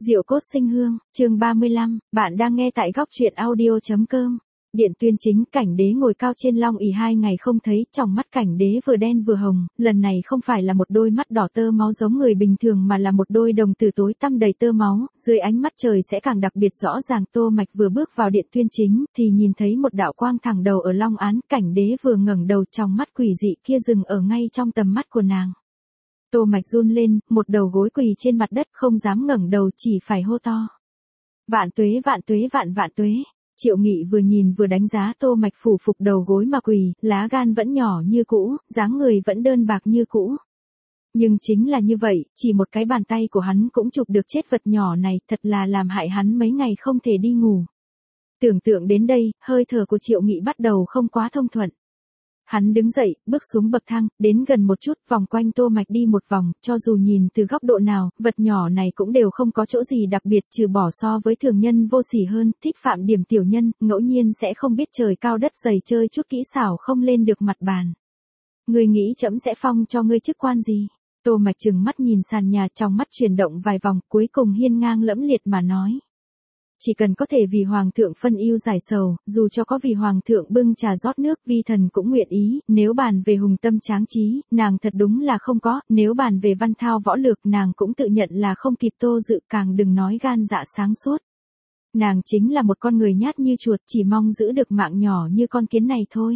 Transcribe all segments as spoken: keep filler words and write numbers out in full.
Diệu cốt sinh hương, chương ba mươi lăm, bạn đang nghe tại góc truyện audio.com. Điện Tuyên Chính, Cảnh Đế ngồi cao trên long ỷ hai ngày không thấy, trong mắt Cảnh Đế vừa đen vừa hồng, lần này không phải là một đôi mắt đỏ tơ máu giống người bình thường mà là một đôi đồng tử tối tăm đầy tơ máu, dưới ánh mắt trời sẽ càng đặc biệt rõ ràng. Tô Mạch vừa bước vào Điện Tuyên Chính thì nhìn thấy một đạo quang thẳng đầu ở long án, Cảnh Đế vừa ngẩng đầu, trong mắt quỷ dị kia dừng ở ngay trong tầm mắt của nàng. Tô Mạch run lên, một đầu gối quỳ trên mặt đất, không dám ngẩng đầu, chỉ phải hô to. Vạn tuế vạn tuế vạn vạn tuế. Triệu Nghị vừa nhìn vừa đánh giá Tô Mạch phủ phục đầu gối mà quỳ, lá gan vẫn nhỏ như cũ, dáng người vẫn đơn bạc như cũ. Nhưng chính là như vậy, chỉ một cái bàn tay của hắn cũng chụp được chết vật nhỏ này, thật là làm hại hắn mấy ngày không thể đi ngủ. Tưởng tượng đến đây, hơi thở của Triệu Nghị bắt đầu không quá thông thuận. Hắn đứng dậy, bước xuống bậc thang, đến gần một chút, vòng quanh Tô Mạch đi một vòng, cho dù nhìn từ góc độ nào, vật nhỏ này cũng đều không có chỗ gì đặc biệt, trừ bỏ so với thường nhân vô sỉ hơn, thích phạm điểm tiểu nhân, ngẫu nhiên sẽ không biết trời cao đất dày, chơi chút kỹ xảo không lên được mặt bàn. Ngươi nghĩ trẫm sẽ phong cho ngươi chức quan gì? Tô Mạch trừng mắt nhìn sàn nhà, trong mắt chuyển động vài vòng, cuối cùng hiên ngang lẫm liệt mà nói. Chỉ cần có thể vì hoàng thượng phân ưu giải sầu, dù cho có vì hoàng thượng bưng trà rót nước, vi thần cũng nguyện ý. Nếu bàn về hùng tâm tráng trí, nàng thật đúng là không có. Nếu bàn về văn thao võ lược, nàng cũng tự nhận là không kịp Tô Dự, càng đừng nói gan dạ sáng suốt. Nàng chính là một con người nhát như chuột, chỉ mong giữ được mạng nhỏ như con kiến này thôi.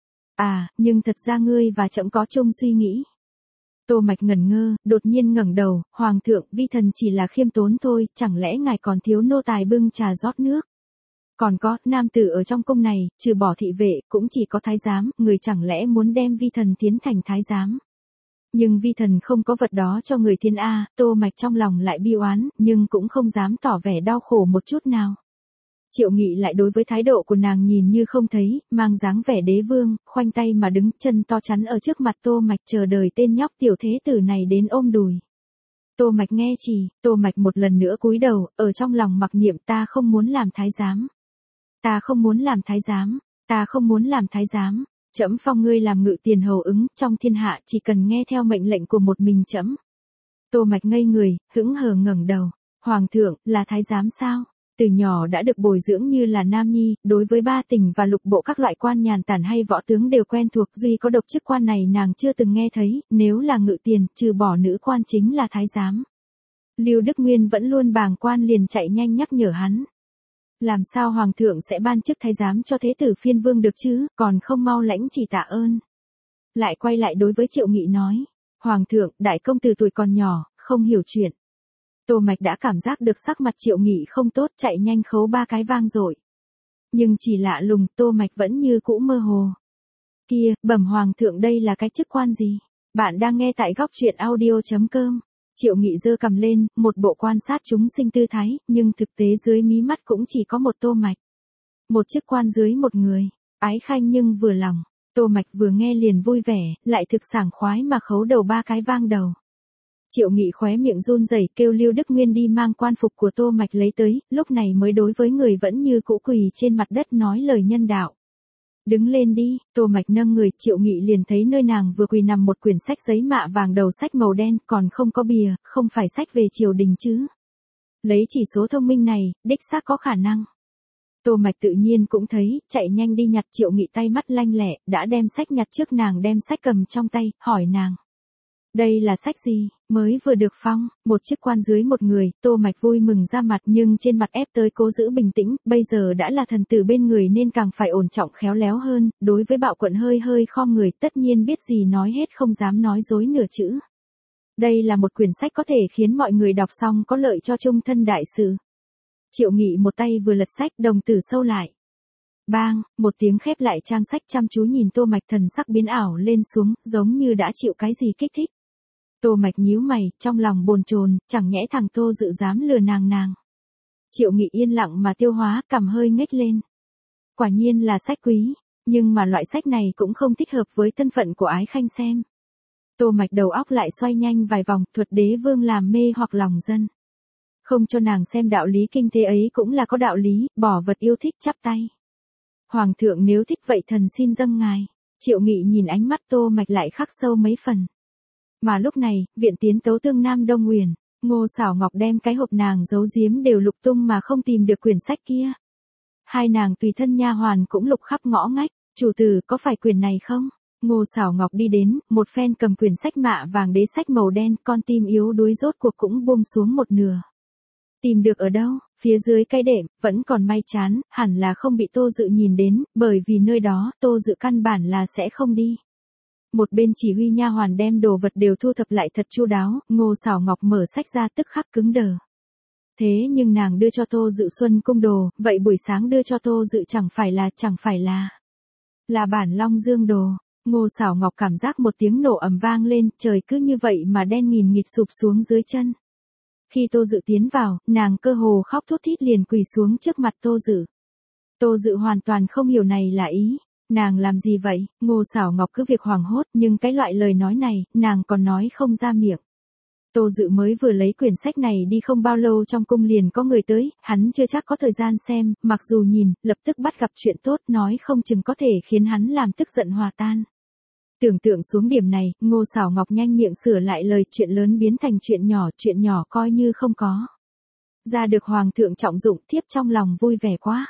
À, nhưng thật ra ngươi và trẫm có chung suy nghĩ. Tô Mạch ngẩn ngơ, đột nhiên ngẩng đầu, hoàng thượng, vi thần chỉ là khiêm tốn thôi, chẳng lẽ ngài còn thiếu nô tài bưng trà rót nước? Còn có, nam tử ở trong cung này, trừ bỏ thị vệ, cũng chỉ có thái giám, người chẳng lẽ muốn đem vi thần tiến thành thái giám? Nhưng vi thần không có vật đó cho người thiên A. Tô Mạch trong lòng lại bi oán, nhưng cũng không dám tỏ vẻ đau khổ một chút nào. Triệu Nghị lại đối với thái độ của nàng nhìn như không thấy, mang dáng vẻ đế vương, khoanh tay mà đứng, chân to chắn ở trước mặt Tô Mạch, chờ đợi tên nhóc tiểu thế tử này đến ôm đùi. Tô Mạch nghe chỉ, Tô Mạch một lần nữa cúi đầu, ở trong lòng mặc niệm, ta không muốn làm thái giám. Ta không muốn làm thái giám, ta không muốn làm thái giám. Trẫm phong ngươi làm ngự tiền hầu ứng, trong thiên hạ chỉ cần nghe theo mệnh lệnh của một mình trẫm. Tô Mạch ngây người, hững hờ ngẩng đầu. Hoàng thượng, là thái giám sao? Từ nhỏ đã được bồi dưỡng như là nam nhi, đối với ba tỉnh và lục bộ các loại quan nhàn tản hay võ tướng đều quen thuộc, duy có độc chức quan này nàng chưa từng nghe thấy, nếu là ngự tiền, trừ bỏ nữ quan chính là thái giám. Lưu Đức Nguyên vẫn luôn bàng quan, liền chạy nhanh nhắc nhở hắn. Làm sao hoàng thượng sẽ ban chức thái giám cho thế tử phiên vương được chứ, còn không mau lãnh chỉ tạ ơn. Lại quay lại đối với Triệu Nghị nói, hoàng thượng, đại công tử tuổi còn nhỏ, không hiểu chuyện. Tô Mạch đã cảm giác được sắc mặt Triệu Nghị không tốt, chạy nhanh khấu ba cái vang dội. Nhưng chỉ lạ lùng, Tô Mạch vẫn như cũ mơ hồ. Kia, bẩm hoàng thượng, đây là cái chức quan gì? Bạn đang nghe tại góc truyện audio.com. Triệu Nghị giơ cầm lên, một bộ quan sát chúng sinh tư thái, nhưng thực tế dưới mí mắt cũng chỉ có một Tô Mạch. Một chức quan dưới một người, ái khanh nhưng vừa lòng. Tô Mạch vừa nghe liền vui vẻ, lại thực sảng khoái mà khấu đầu ba cái vang đầu. Triệu Nghị khóe miệng run rẩy, kêu Lưu Đức Nguyên đi mang quan phục của Tô Mạch lấy tới, lúc này mới đối với người vẫn như cũ quỳ trên mặt đất nói lời nhân đạo. Đứng lên đi. Tô Mạch nâng người, Triệu Nghị liền thấy nơi nàng vừa quỳ nằm một quyển sách giấy mạ vàng, đầu sách màu đen, còn không có bìa, không phải sách về triều đình chứ. Lấy chỉ số thông minh này, đích xác có khả năng. Tô Mạch tự nhiên cũng thấy, chạy nhanh đi nhặt. Triệu Nghị tay mắt lanh lẹ, đã đem sách nhặt trước nàng, đem sách cầm trong tay, hỏi nàng. Đây là sách gì, mới vừa được phong, một chức quan dưới một người. Tô Mạch vui mừng ra mặt, nhưng trên mặt ép tới cố giữ bình tĩnh, bây giờ đã là thần tử bên người nên càng phải ổn trọng khéo léo hơn, đối với Bạo Quận hơi hơi khom người, tất nhiên biết gì nói hết, không dám nói dối nửa chữ. Đây là một quyển sách có thể khiến mọi người đọc xong có lợi cho trung thân đại sự. Triệu Nghị một tay vừa lật sách, đồng tử sâu lại. Bang, một tiếng khép lại trang sách, chăm chú nhìn Tô Mạch, thần sắc biến ảo lên xuống, giống như đã chịu cái gì kích thích. Tô Mạch nhíu mày, trong lòng bồn chồn, chẳng nhẽ thằng Tô Dự dám lừa nàng nàng. Triệu Nghị yên lặng mà tiêu hóa, cằm hơi nhếch lên. Quả nhiên là sách quý, nhưng mà loại sách này cũng không thích hợp với thân phận của ái khanh xem. Tô Mạch đầu óc lại xoay nhanh vài vòng, thuật đế vương làm mê hoặc lòng dân. Không cho nàng xem đạo lý kinh thế ấy cũng là có đạo lý, bỏ vật yêu thích chắp tay. Hoàng thượng nếu thích vậy thần xin dâng ngài. Triệu Nghị nhìn ánh mắt Tô Mạch lại khắc sâu mấy phần. Mà lúc này, viện tiến tấu tương Nam Đông Nguyền, Ngô Sảo Ngọc đem cái hộp nàng giấu giếm đều lục tung mà không tìm được quyển sách kia. Hai nàng tùy thân nha hoàn cũng lục khắp ngõ ngách, chủ tử có phải quyển này không? Ngô Sảo Ngọc đi đến, một phen cầm quyển sách mạ vàng đế sách màu đen, con tim yếu đuối rốt cuộc cũng buông xuống một nửa. Tìm được ở đâu? Phía dưới cái đệm, vẫn còn may chán, hẳn là không bị Tô Dự nhìn đến, bởi vì nơi đó Tô Dự căn bản là sẽ không đi. Một bên chỉ huy nha hoàn đem đồ vật đều thu thập lại thật chu đáo, Ngô Sảo Ngọc mở sách ra tức khắc cứng đờ. Thế nhưng nàng đưa cho Tô Dự Xuân cung đồ, vậy buổi sáng đưa cho Tô Dự chẳng phải là, chẳng phải là, là bản Long Dương đồ. Ngô Sảo Ngọc cảm giác một tiếng nổ ầm vang lên, trời cứ như vậy mà đen nghìn nghịt sụp xuống dưới chân. Khi Tô Dự tiến vào, nàng cơ hồ khóc thút thít liền quỳ xuống trước mặt Tô Dự. Tô Dự hoàn toàn không hiểu này là ý. Nàng làm gì vậy? Ngô Sảo Ngọc cứ việc hoảng hốt, nhưng cái loại lời nói này, nàng còn nói không ra miệng. Tô Dự mới vừa lấy quyển sách này đi không bao lâu trong cung liền có người tới, hắn chưa chắc có thời gian xem, mặc dù nhìn, lập tức bắt gặp chuyện tốt nói không chừng có thể khiến hắn làm tức giận hòa tan. Tưởng tượng xuống điểm này, Ngô Sảo Ngọc nhanh miệng sửa lại lời chuyện lớn biến thành chuyện nhỏ, chuyện nhỏ coi như không có. Ra được Hoàng thượng trọng dụng thiếp trong lòng vui vẻ quá.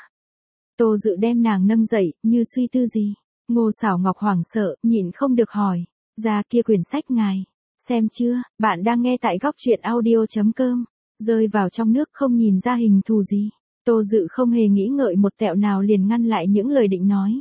Tô Dự đem nàng nâng dậy, như suy tư gì. Ngô Sảo Ngọc hoảng sợ, nhịn không được hỏi. Ra kia quyển sách ngài. Xem chưa, bạn đang nghe tại góc truyện audio.com. Rơi vào trong nước không nhìn ra hình thù gì. Tô Dự không hề nghĩ ngợi một tẹo nào liền ngăn lại những lời định nói.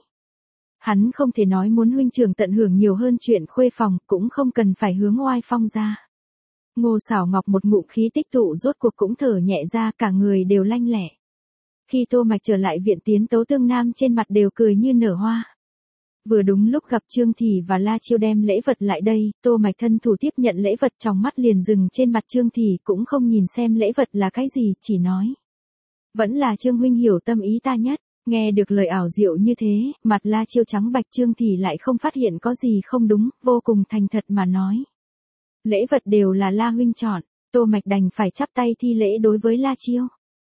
Hắn không thể nói muốn huynh trưởng tận hưởng nhiều hơn chuyện khuê phòng, cũng không cần phải hướng oai phong ra. Ngô Sảo Ngọc một ngụm khí tích tụ rốt cuộc cũng thở nhẹ ra, cả người đều lanh lẹ. Khi Tô Mạch trở lại viện tiến tấu tương nam trên mặt đều cười như nở hoa. Vừa đúng lúc gặp Trương Thị và La Chiêu đem lễ vật lại đây, Tô Mạch thân thủ tiếp nhận lễ vật, trong mắt liền dừng trên mặt Trương Thị, cũng không nhìn xem lễ vật là cái gì, chỉ nói. Vẫn là Trương huynh hiểu tâm ý ta nhất. Nghe được lời ảo diệu như thế, mặt La Chiêu trắng bạch, Trương Thị lại không phát hiện có gì không đúng, vô cùng thành thật mà nói. Lễ vật đều là La huynh chọn, Tô Mạch đành phải chắp tay thi lễ đối với La Chiêu.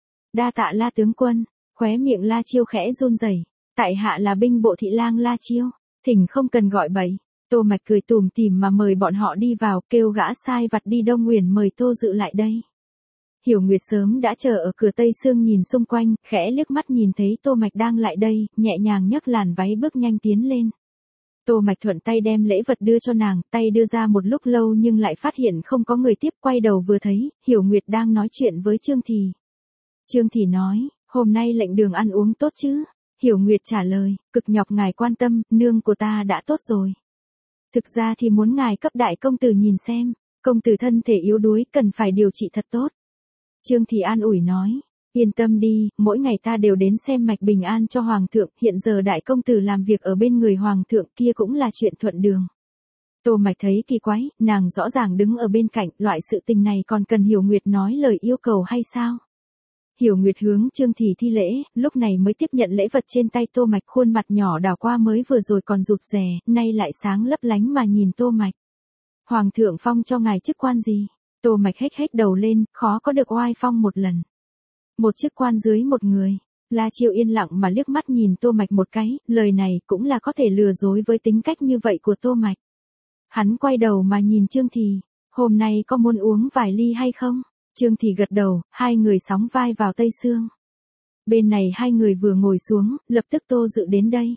Đa tạ La tướng quân, khóe miệng La Chiêu khẽ run rẩy. Tại hạ là binh bộ thị lang La Chiêu, thỉnh không cần gọi bậy. Tô Mạch cười tủm tỉm mà mời bọn họ đi vào, kêu gã sai vặt đi Đông Nguyền mời Tô Dự lại đây. Hiểu Nguyệt sớm đã chờ ở cửa Tây Sương nhìn xung quanh, khẽ liếc mắt nhìn thấy Tô Mạch đang lại đây, nhẹ nhàng nhấc làn váy bước nhanh tiến lên. Tô Mạch thuận tay đem lễ vật đưa cho nàng, tay đưa ra một lúc lâu nhưng lại phát hiện không có người tiếp, quay đầu vừa thấy, Hiểu Nguyệt đang nói chuyện với Trương Thị. Trương Thị nói, hôm nay lệnh đường ăn uống tốt chứ? Hiểu Nguyệt trả lời, cực nhọc ngài quan tâm, nương của ta đã tốt rồi. Thực ra thì muốn ngài cấp đại công tử nhìn xem, công tử thân thể yếu đuối cần phải điều trị thật tốt. Trương Thị an ủi nói, yên tâm đi, mỗi ngày ta đều đến xem mạch bình an cho Hoàng thượng, hiện giờ đại công tử làm việc ở bên người Hoàng thượng kia cũng là chuyện thuận đường. Tô Mạch thấy kỳ quái, nàng rõ ràng đứng ở bên cạnh, loại sự tình này còn cần Hiểu Nguyệt nói lời yêu cầu hay sao? Hiểu Nguyệt hướng Trương Thị thi lễ, lúc này mới tiếp nhận lễ vật trên tay Tô Mạch, khuôn mặt nhỏ đào qua mới vừa rồi còn rụt rè, nay lại sáng lấp lánh mà nhìn Tô Mạch. Hoàng thượng phong cho ngài chức quan gì? Tô Mạch hếch hếch đầu lên, khó có được oai phong một lần. Một chức quan dưới một người. La Chiêu yên lặng mà liếc mắt nhìn Tô Mạch một cái, lời này cũng là có thể lừa dối với tính cách như vậy của Tô Mạch. Hắn quay đầu mà nhìn Trương Thị, hôm nay có muốn uống vài ly hay không? Trương Thị gật đầu, hai người sóng vai vào Tây Sương. Bên này hai người vừa ngồi xuống, lập tức Tô Dự đến đây.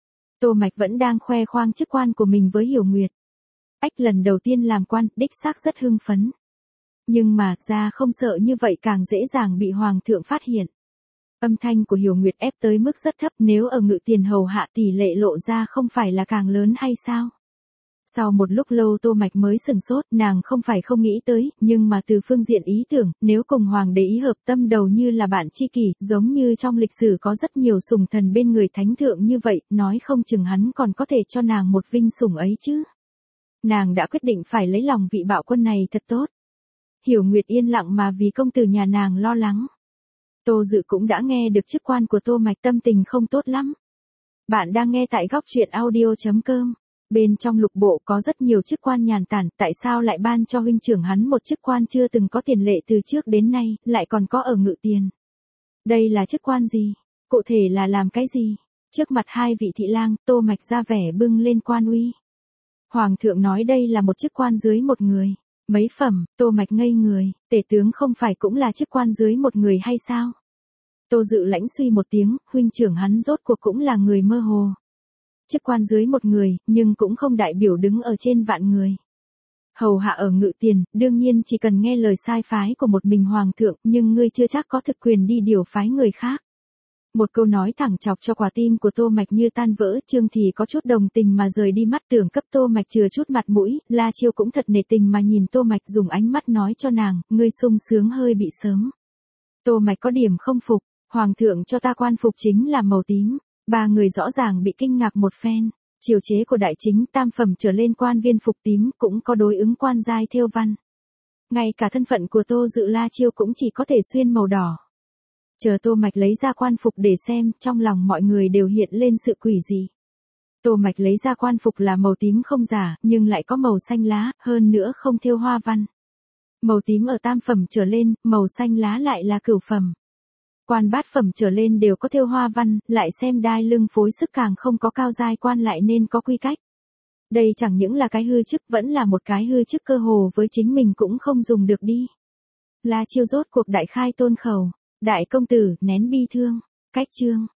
Tô Mạch vẫn đang khoe khoang chức quan của mình với Hiểu Nguyệt. Ách lần đầu tiên làm quan, đích xác rất hưng phấn. Nhưng mà, ra không sợ như vậy càng dễ dàng bị Hoàng thượng phát hiện. Âm thanh của Hiểu Nguyệt ép tới mức rất thấp, nếu ở Ngự Tiền hầu hạ tỷ lệ lộ ra không phải là càng lớn hay sao? Sau một lúc lâu Tô Mạch mới sừng sốt, nàng không phải không nghĩ tới, nhưng mà từ phương diện ý tưởng, nếu cùng Hoàng đế ý hợp tâm đầu như là bạn tri kỷ, giống như trong lịch sử có rất nhiều sủng thần bên người thánh thượng như vậy, nói không chừng hắn còn có thể cho nàng một vinh sủng ấy chứ. Nàng đã quyết định phải lấy lòng vị bạo quân này thật tốt. Hiểu Nguyệt yên lặng mà vì công tử nhà nàng lo lắng. Tô Dự cũng đã nghe được chức quan của Tô Mạch, tâm tình không tốt lắm. Bạn đang nghe tại góc truyện audio.com. Bên trong lục bộ có rất nhiều chức quan nhàn tản, tại sao lại ban cho huynh trưởng hắn một chức quan chưa từng có tiền lệ từ trước đến nay, lại còn có ở Ngự Tiền. Đây là chức quan gì? Cụ thể là làm cái gì? Trước mặt hai vị thị lang, Tô Mạch ra vẻ bưng lên quan uy. Hoàng thượng nói đây là một chức quan dưới một người. Mấy phẩm, Tô Mạch ngây người, tể tướng không phải cũng là chức quan dưới một người hay sao? Tô Dự lãnh suy một tiếng, huynh trưởng hắn rốt cuộc cũng là người mơ hồ. Chức quan dưới một người, nhưng cũng không đại biểu đứng ở trên vạn người. Hầu hạ ở Ngự Tiền, đương nhiên chỉ cần nghe lời sai phái của một mình hoàng thượng, nhưng ngươi chưa chắc có thực quyền đi điều phái người khác. Một câu nói thẳng chọc cho quả tim của Tô Mạch như tan vỡ, Trương Thì có chút đồng tình mà rời đi mắt, tưởng cấp Tô Mạch chừa chút mặt mũi, La Chiêu cũng thật nể tình mà nhìn Tô Mạch, dùng ánh mắt nói cho nàng, ngươi sung sướng hơi bị sớm. Tô Mạch có điểm không phục, hoàng thượng cho ta quan phục chính là màu tím. Ba người rõ ràng bị kinh ngạc một phen. Triều chế của đại chính tam phẩm trở lên quan viên phục tím cũng có đối ứng quan giai thêu văn. Ngay cả thân phận của Tô Dự La Chiêu cũng chỉ có thể xuyên màu đỏ. Chờ Tô Mạch lấy ra quan phục để xem, trong lòng mọi người đều hiện lên sự quỷ dị. Tô Mạch lấy ra quan phục là màu tím không giả, nhưng lại có màu xanh lá, hơn nữa không thêu hoa văn. Màu tím ở tam phẩm trở lên, màu xanh lá lại là cửu phẩm. Quan bát phẩm trở lên đều có thêu hoa văn, lại xem đai lưng phối sức càng không có cao giai quan lại nên có quy cách. Đây chẳng những là cái hư chức, vẫn là một cái hư chức cơ hồ với chính mình cũng không dùng được đi. La Chiêu rốt cuộc đại khai tôn khẩu, đại công tử, nén bi thương, cách chương.